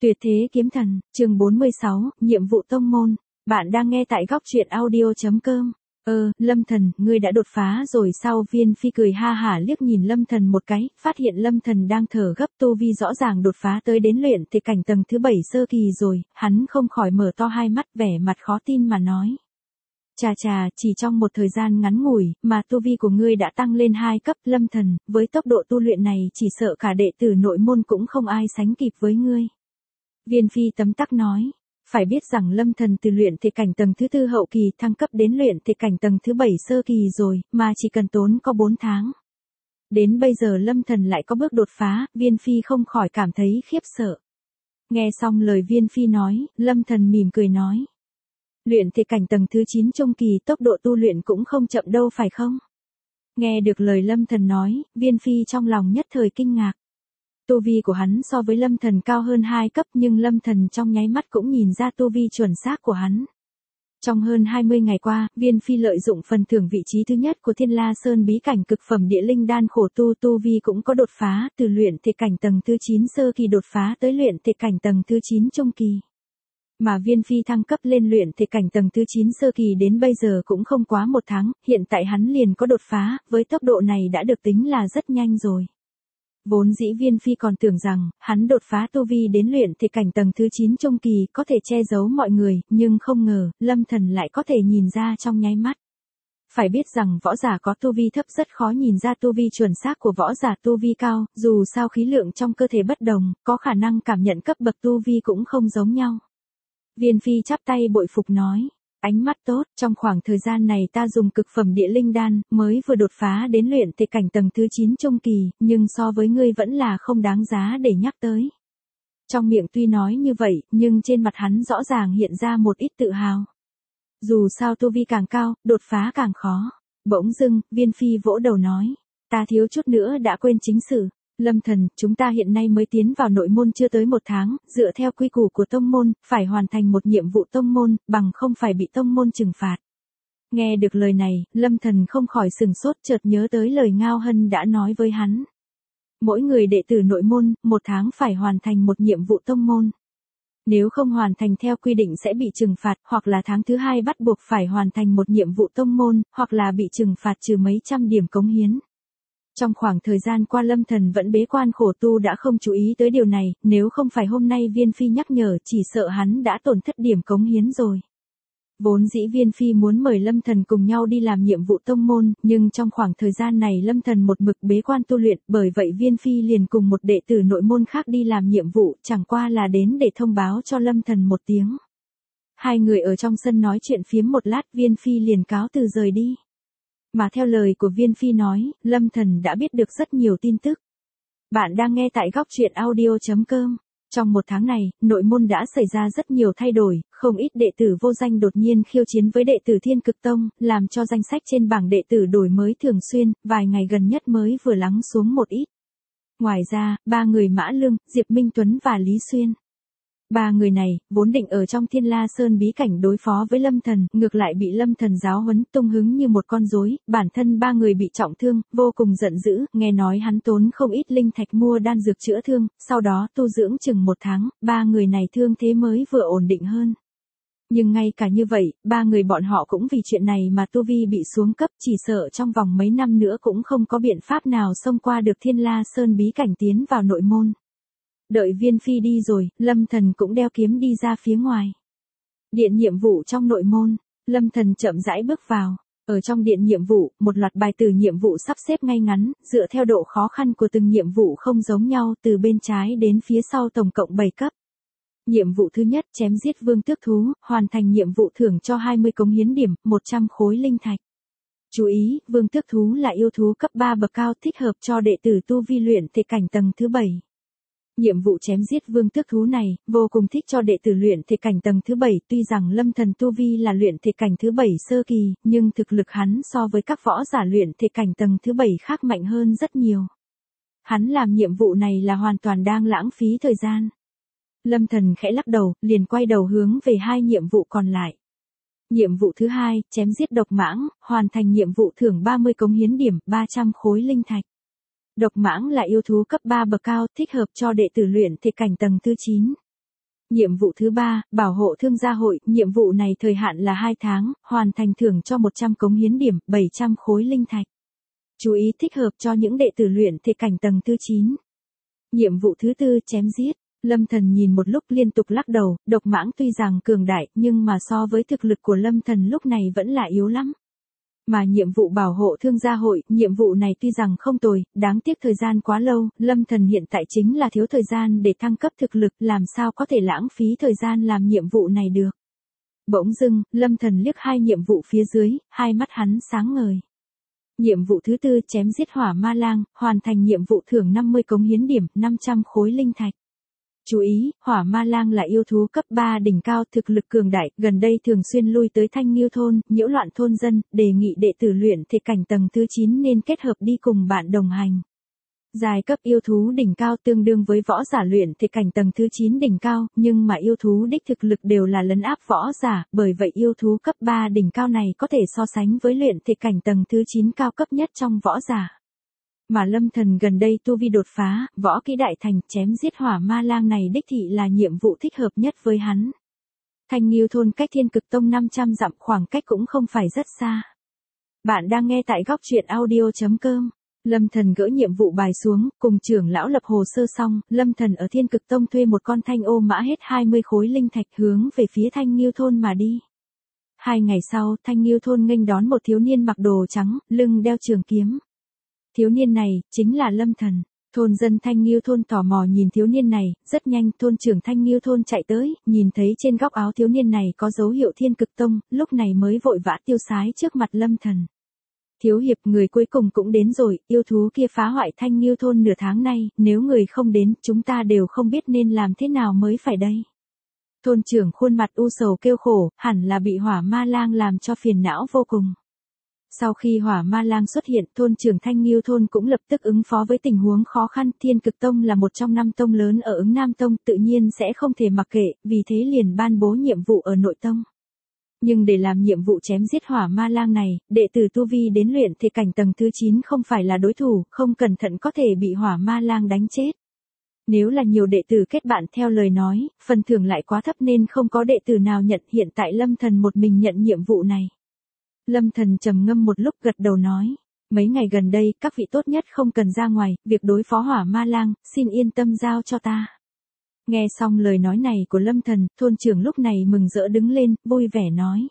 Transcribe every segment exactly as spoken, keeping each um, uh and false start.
Tuyệt thế kiếm thần, chương bốn mươi sáu, nhiệm vụ tông môn. Bạn đang nghe tại góc truyện audio chấm com. Ơ, Lâm Thần, ngươi đã đột phá rồi sao? Viên Phi cười ha hả liếc nhìn Lâm Thần một cái, phát hiện Lâm Thần đang thở gấp, tu vi rõ ràng đột phá tới đến luyện thể cảnh tầng thứ bảy sơ kỳ rồi, hắn không khỏi mở to hai mắt vẻ mặt khó tin mà nói. Chà chà, chỉ trong một thời gian ngắn ngủi, mà tu vi của ngươi đã tăng lên hai cấp. Lâm Thần, với tốc độ tu luyện này chỉ sợ cả đệ tử nội môn cũng không ai sánh kịp với ngươi. Viên Phi tấm tắc nói, phải biết rằng Lâm Thần từ luyện thể cảnh tầng thứ tư hậu kỳ thăng cấp đến luyện thể cảnh tầng thứ bảy sơ kỳ rồi, mà chỉ cần tốn có bốn tháng. Đến bây giờ Lâm Thần lại có bước đột phá, Viên Phi không khỏi cảm thấy khiếp sợ. Nghe xong lời Viên Phi nói, Lâm Thần mỉm cười nói. Luyện thể cảnh tầng thứ chín trung kỳ tốc độ tu luyện cũng không chậm đâu phải không? Nghe được lời Lâm Thần nói, Viên Phi trong lòng nhất thời kinh ngạc. Tu vi của hắn so với Lâm Thần cao hơn hai cấp nhưng Lâm Thần trong nháy mắt cũng nhìn ra tu vi chuẩn xác của hắn. Trong hơn hai mươi ngày qua, Viên Phi lợi dụng phần thưởng vị trí thứ nhất của Thiên La Sơn bí cảnh cực phẩm địa linh đan khổ tu, tu vi cũng có đột phá, từ luyện thể cảnh tầng thứ chín sơ kỳ đột phá tới luyện thể cảnh tầng thứ chín trung kỳ. Mà Viên Phi thăng cấp lên luyện thể cảnh tầng thứ chín sơ kỳ đến bây giờ cũng không quá một tháng, hiện tại hắn liền có đột phá, với tốc độ này đã được tính là rất nhanh rồi. Vốn dĩ Viên Phi còn tưởng rằng, hắn đột phá tu vi đến luyện thể cảnh tầng thứ chín trung kỳ có thể che giấu mọi người, nhưng không ngờ, Lâm Thần lại có thể nhìn ra trong nháy mắt. Phải biết rằng võ giả có tu vi thấp rất khó nhìn ra tu vi chuẩn xác của võ giả tu vi cao, dù sao khí lượng trong cơ thể bất đồng, có khả năng cảm nhận cấp bậc tu vi cũng không giống nhau. Viên Phi chắp tay bội phục nói. Ánh mắt tốt, trong khoảng thời gian này ta dùng cực phẩm địa linh đan, mới vừa đột phá đến luyện thể cảnh tầng thứ chín trung kỳ, nhưng so với ngươi vẫn là không đáng giá để nhắc tới. Trong miệng tuy nói như vậy, nhưng trên mặt hắn rõ ràng hiện ra một ít tự hào. Dù sao tu vi càng cao, đột phá càng khó. Bỗng dưng, Viên Phi vỗ đầu nói, ta thiếu chút nữa đã quên chính sự. Lâm Thần, chúng ta hiện nay mới tiến vào nội môn chưa tới một tháng, dựa theo quy củ của tông môn, phải hoàn thành một nhiệm vụ tông môn, bằng không phải bị tông môn trừng phạt. Nghe được lời này, Lâm Thần không khỏi sừng sốt, chợt nhớ tới lời Ngao Hân đã nói với hắn. Mỗi người đệ tử nội môn, một tháng phải hoàn thành một nhiệm vụ tông môn. Nếu không hoàn thành theo quy định sẽ bị trừng phạt, hoặc là tháng thứ hai bắt buộc phải hoàn thành một nhiệm vụ tông môn, hoặc là bị trừng phạt trừ mấy trăm điểm cống hiến. Trong khoảng thời gian qua Lâm Thần vẫn bế quan khổ tu đã không chú ý tới điều này, nếu không phải hôm nay Viên Phi nhắc nhở chỉ sợ hắn đã tổn thất điểm cống hiến rồi. Vốn dĩ Viên Phi muốn mời Lâm Thần cùng nhau đi làm nhiệm vụ tông môn, nhưng trong khoảng thời gian này Lâm Thần một mực bế quan tu luyện, bởi vậy Viên Phi liền cùng một đệ tử nội môn khác đi làm nhiệm vụ, chẳng qua là đến để thông báo cho Lâm Thần một tiếng. Hai người ở trong sân nói chuyện phiếm một lát, Viên Phi liền cáo từ rời đi. Mà theo lời của Viên Phi nói, Lâm Thần đã biết được rất nhiều tin tức. Bạn đang nghe tại góc truyện audio chấm com. Trong một tháng này, nội môn đã xảy ra rất nhiều thay đổi, không ít đệ tử vô danh đột nhiên khiêu chiến với đệ tử Thiên Cực Tông, làm cho danh sách trên bảng đệ tử đổi mới thường xuyên, vài ngày gần nhất mới vừa lắng xuống một ít. Ngoài ra, ba người Mã Lương, Diệp Minh Tuấn và Lý Xuyên. Ba người này, vốn định ở trong Thiên La Sơn bí cảnh đối phó với Lâm Thần, ngược lại bị Lâm Thần giáo huấn tung hứng như một con rối, bản thân ba người bị trọng thương, vô cùng giận dữ, nghe nói hắn tốn không ít linh thạch mua đan dược chữa thương, sau đó tu dưỡng chừng một tháng, ba người này thương thế mới vừa ổn định hơn. Nhưng ngay cả như vậy, ba người bọn họ cũng vì chuyện này mà tu vi bị xuống cấp, chỉ sợ trong vòng mấy năm nữa cũng không có biện pháp nào xông qua được Thiên La Sơn bí cảnh tiến vào nội môn. Đợi Viên Phi đi rồi, Lâm Thần cũng đeo kiếm đi ra phía ngoài. Điện nhiệm vụ trong nội môn, Lâm Thần chậm rãi bước vào. Ở trong điện nhiệm vụ, một loạt bài từ nhiệm vụ sắp xếp ngay ngắn, dựa theo độ khó khăn của từng nhiệm vụ không giống nhau, từ bên trái đến phía sau tổng cộng bảy cấp. Nhiệm vụ thứ nhất, chém giết vương tước thú, hoàn thành nhiệm vụ thưởng cho hai mươi cống hiến điểm, một trăm khối linh thạch. Chú ý, vương tước thú là yêu thú cấp ba bậc cao, thích hợp cho đệ tử tu vi luyện thể cảnh tầng thứ bảy. Nhiệm vụ chém giết vương tước thú này, vô cùng thích cho đệ tử luyện thể cảnh tầng thứ bảy, tuy rằng Lâm Thần tu vi là luyện thể cảnh thứ bảy sơ kỳ, nhưng thực lực hắn so với các võ giả luyện thể cảnh tầng thứ bảy khác mạnh hơn rất nhiều. Hắn làm nhiệm vụ này là hoàn toàn đang lãng phí thời gian. Lâm Thần khẽ lắc đầu, liền quay đầu hướng về hai nhiệm vụ còn lại. Nhiệm vụ thứ hai, chém giết độc mãng, hoàn thành nhiệm vụ thưởng ba mươi cống hiến điểm, ba trăm khối linh thạch. Độc mãng là yêu thú cấp ba bậc cao, thích hợp cho đệ tử luyện thể cảnh tầng thứ chín. Nhiệm vụ thứ ba, bảo hộ thương gia hội, nhiệm vụ này thời hạn là hai tháng, hoàn thành thưởng cho một trăm cống hiến điểm, bảy trăm khối linh thạch. Chú ý thích hợp cho những đệ tử luyện thể cảnh tầng thứ chín. Nhiệm vụ thứ tư, chém giết. Lâm Thần nhìn một lúc liên tục lắc đầu, độc mãng tuy rằng cường đại, nhưng mà so với thực lực của Lâm Thần lúc này vẫn là yếu lắm. Mà nhiệm vụ bảo hộ thương gia hội, nhiệm vụ này tuy rằng không tồi, đáng tiếc thời gian quá lâu, Lâm Thần hiện tại chính là thiếu thời gian để thăng cấp thực lực, làm sao có thể lãng phí thời gian làm nhiệm vụ này được. Bỗng dưng, Lâm Thần liếc hai nhiệm vụ phía dưới, hai mắt hắn sáng ngời. Nhiệm vụ thứ tư, chém giết hỏa ma lang, hoàn thành nhiệm vụ thưởng năm mươi cống hiến điểm, năm trăm khối linh thạch. Chú ý, hỏa ma lang là yêu thú cấp ba đỉnh cao, thực lực cường đại, gần đây thường xuyên lui tới Thanh Nghiêu thôn, nhiễu loạn thôn dân, đề nghị đệ tử luyện thể cảnh tầng thứ chín nên kết hợp đi cùng bạn đồng hành. Giai cấp yêu thú đỉnh cao tương đương với võ giả luyện thể cảnh tầng thứ chín đỉnh cao, nhưng mà yêu thú đích thực lực đều là lấn áp võ giả, bởi vậy yêu thú cấp ba đỉnh cao này có thể so sánh với luyện thể cảnh tầng thứ chín cao cấp nhất trong võ giả. Mà Lâm Thần gần đây tu vi đột phá, võ kỹ đại thành, chém giết hỏa ma lang này đích thị là nhiệm vụ thích hợp nhất với hắn. Thanh Nghiêu thôn cách Thiên Cực Tông năm trăm dặm, khoảng cách cũng không phải rất xa. Bạn đang nghe tại góc truyện audio chấm com. Lâm Thần gỡ nhiệm vụ bài xuống, cùng trưởng lão lập hồ sơ xong, Lâm Thần ở Thiên Cực Tông thuê một con thanh ô mã hết hai mươi khối linh thạch hướng về phía Thanh Nghiêu thôn mà đi. Hai ngày sau, Thanh Nghiêu thôn nghênh đón một thiếu niên mặc đồ trắng, lưng đeo trường kiếm. Thiếu niên này, chính là Lâm Thần. Thôn dân Thanh Nghiêu thôn tò mò nhìn thiếu niên này, rất nhanh thôn trưởng Thanh Nghiêu thôn chạy tới, nhìn thấy trên góc áo thiếu niên này có dấu hiệu Thiên Cực Tông, lúc này mới vội vã tiêu sái trước mặt Lâm Thần. Thiếu hiệp, người cuối cùng cũng đến rồi, yêu thú kia phá hoại Thanh Nghiêu thôn nửa tháng nay, nếu người không đến, chúng ta đều không biết nên làm thế nào mới phải đây. Thôn trưởng khuôn mặt u sầu kêu khổ, hẳn là bị hỏa ma lang làm cho phiền não vô cùng. Sau khi hỏa ma lang xuất hiện, thôn trưởng Thanh Nghiêu thôn cũng lập tức ứng phó với tình huống khó khăn. Thiên Cực Tông là một trong năm tông lớn ở ứng Nam Tông, tự nhiên sẽ không thể mặc kệ, vì thế liền ban bố nhiệm vụ ở nội tông. Nhưng để làm nhiệm vụ chém giết hỏa ma lang này, đệ tử tu vi đến luyện thể cảnh tầng thứ chín không phải là đối thủ, không cẩn thận có thể bị hỏa ma lang đánh chết. Nếu là nhiều đệ tử kết bạn theo lời nói, phần thưởng lại quá thấp nên không có đệ tử nào nhận, hiện tại Lâm Thần một mình nhận nhiệm vụ này. Lâm Thần trầm ngâm một lúc gật đầu nói, mấy ngày gần đây các vị tốt nhất không cần ra ngoài, việc đối phó hỏa ma lang, xin yên tâm giao cho ta. Nghe xong lời nói này của Lâm Thần, thôn trưởng lúc này mừng rỡ đứng lên, vui vẻ nói.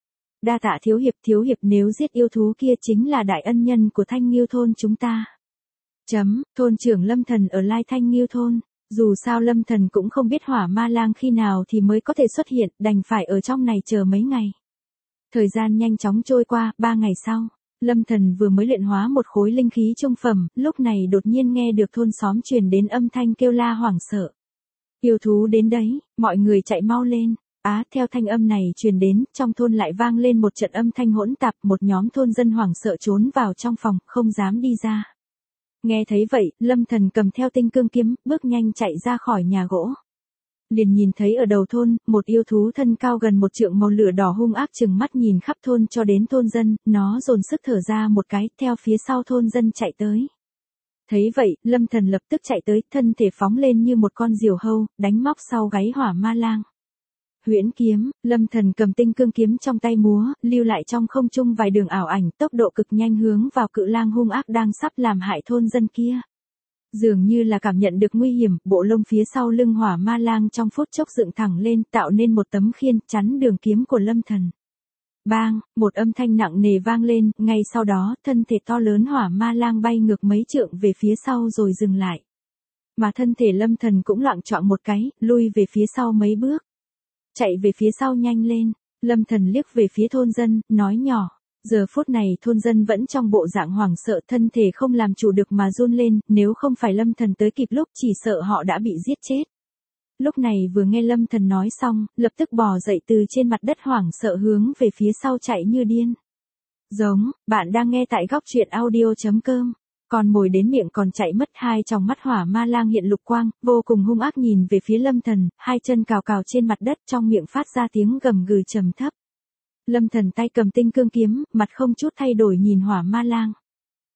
Đa tạ thiếu hiệp, thiếu hiệp nếu giết yêu thú kia chính là đại ân nhân của Thanh Nghiêu thôn chúng ta. Chấm, thôn trưởng Lâm Thần ở Lai Thanh Nghiêu thôn, dù sao Lâm Thần cũng không biết hỏa ma lang khi nào thì mới có thể xuất hiện, đành phải ở trong này chờ mấy ngày. Thời gian nhanh chóng trôi qua, ba ngày sau, Lâm Thần vừa mới luyện hóa một khối linh khí trung phẩm, lúc này đột nhiên nghe được thôn xóm truyền đến âm thanh kêu la hoảng sợ. Yêu thú đến đấy, mọi người chạy mau lên. Á, theo thanh âm này truyền đến, trong thôn lại vang lên một trận âm thanh hỗn tạp, một nhóm thôn dân hoảng sợ trốn vào trong phòng, không dám đi ra. Nghe thấy vậy, Lâm Thần cầm theo tinh cương kiếm, bước nhanh chạy ra khỏi nhà gỗ. Liền nhìn thấy ở đầu thôn, một yêu thú thân cao gần một trượng màu lửa đỏ hung ác chừng mắt nhìn khắp thôn cho đến thôn dân, nó dồn sức thở ra một cái, theo phía sau thôn dân chạy tới. Thấy vậy, Lâm Thần lập tức chạy tới, thân thể phóng lên như một con diều hâu, đánh móc sau gáy hỏa ma lang. Huyễn kiếm, Lâm Thần cầm tinh cương kiếm trong tay múa, lưu lại trong không trung vài đường ảo ảnh, tốc độ cực nhanh hướng vào cự lang hung ác đang sắp làm hại thôn dân kia. Dường như là cảm nhận được nguy hiểm, bộ lông phía sau lưng hỏa ma lang trong phút chốc dựng thẳng lên, tạo nên một tấm khiên, chắn đường kiếm của Lâm Thần. Bang, một âm thanh nặng nề vang lên, ngay sau đó, thân thể to lớn hỏa ma lang bay ngược mấy trượng về phía sau rồi dừng lại. Mà thân thể Lâm Thần cũng loạng choạng một cái, lui về phía sau mấy bước. Chạy về phía sau nhanh lên, Lâm Thần liếc về phía thôn dân, nói nhỏ. Giờ phút này thôn dân vẫn trong bộ dạng hoảng sợ, thân thể không làm chủ được mà run lên, nếu không phải Lâm Thần tới kịp lúc chỉ sợ họ đã bị giết chết. Lúc này vừa nghe Lâm Thần nói xong, lập tức bò dậy từ trên mặt đất hoảng sợ hướng về phía sau chạy như điên. Giống, bạn đang nghe tại góc truyện audio chấm com. Còn mồi đến miệng còn chạy mất, hai tròng mắt hỏa ma lang hiện lục quang, vô cùng hung ác nhìn về phía Lâm Thần, hai chân cào cào trên mặt đất, trong miệng phát ra tiếng gầm gừ trầm thấp. Lâm Thần tay cầm tinh cương kiếm, mặt không chút thay đổi nhìn hỏa ma lang.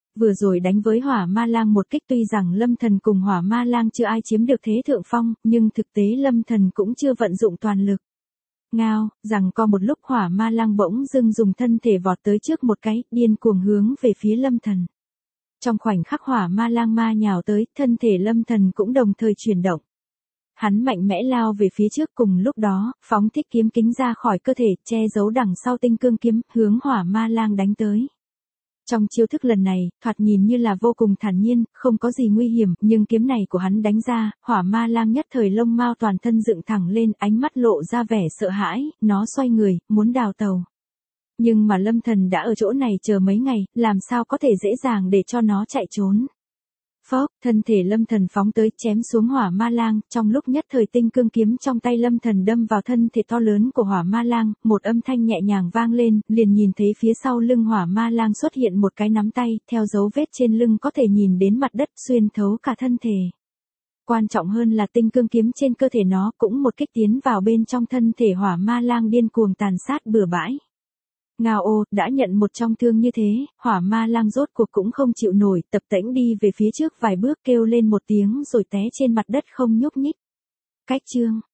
vừa rồi đánh với hỏa ma lang một kích, tuy rằng lâm thần cùng hỏa ma lang chưa ai chiếm được thế thượng phong, nhưng thực tế lâm thần cũng chưa vận dụng toàn lực. Ngao, rằng co một lúc hỏa ma lang bỗng dưng dùng thân thể vọt tới trước một cái, điên cuồng hướng về phía lâm thần. Trong khoảnh khắc hỏa ma lang ma nhào tới, thân thể lâm thần cũng đồng thời chuyển động. Hắn mạnh mẽ lao về phía trước, cùng lúc đó, phóng thích kiếm kính ra khỏi cơ thể, che giấu đằng sau tinh cương kiếm, hướng hỏa ma lang đánh tới. Trong chiêu thức lần này, thoạt nhìn như là vô cùng thản nhiên, không có gì nguy hiểm, nhưng kiếm này của hắn đánh ra, hỏa ma lang nhất thời lông mao toàn thân dựng thẳng lên, ánh mắt lộ ra vẻ sợ hãi, nó xoay người, muốn đào tàu. Nhưng mà lâm thần đã ở chỗ này chờ mấy ngày, làm sao có thể dễ dàng để cho nó chạy trốn. Phốc, thân thể lâm thần phóng tới, chém xuống hỏa ma lang, trong lúc nhất thời tinh cương kiếm trong tay lâm thần đâm vào thân thể to lớn của hỏa ma lang, một âm thanh nhẹ nhàng vang lên, liền nhìn thấy phía sau lưng hỏa ma lang xuất hiện một cái nắm tay, theo dấu vết trên lưng có thể nhìn đến mặt đất, xuyên thấu cả thân thể. Quan trọng hơn là tinh cương kiếm trên cơ thể nó cũng một kích tiến vào bên trong thân thể hỏa ma lang, điên cuồng tàn sát bừa bãi. Ngao ô, đã nhận một trong thương như thế, hỏa ma lang rốt cuộc cũng không chịu nổi, tập tễnh đi về phía trước vài bước, kêu lên một tiếng rồi té trên mặt đất không nhúc nhích. Cách chương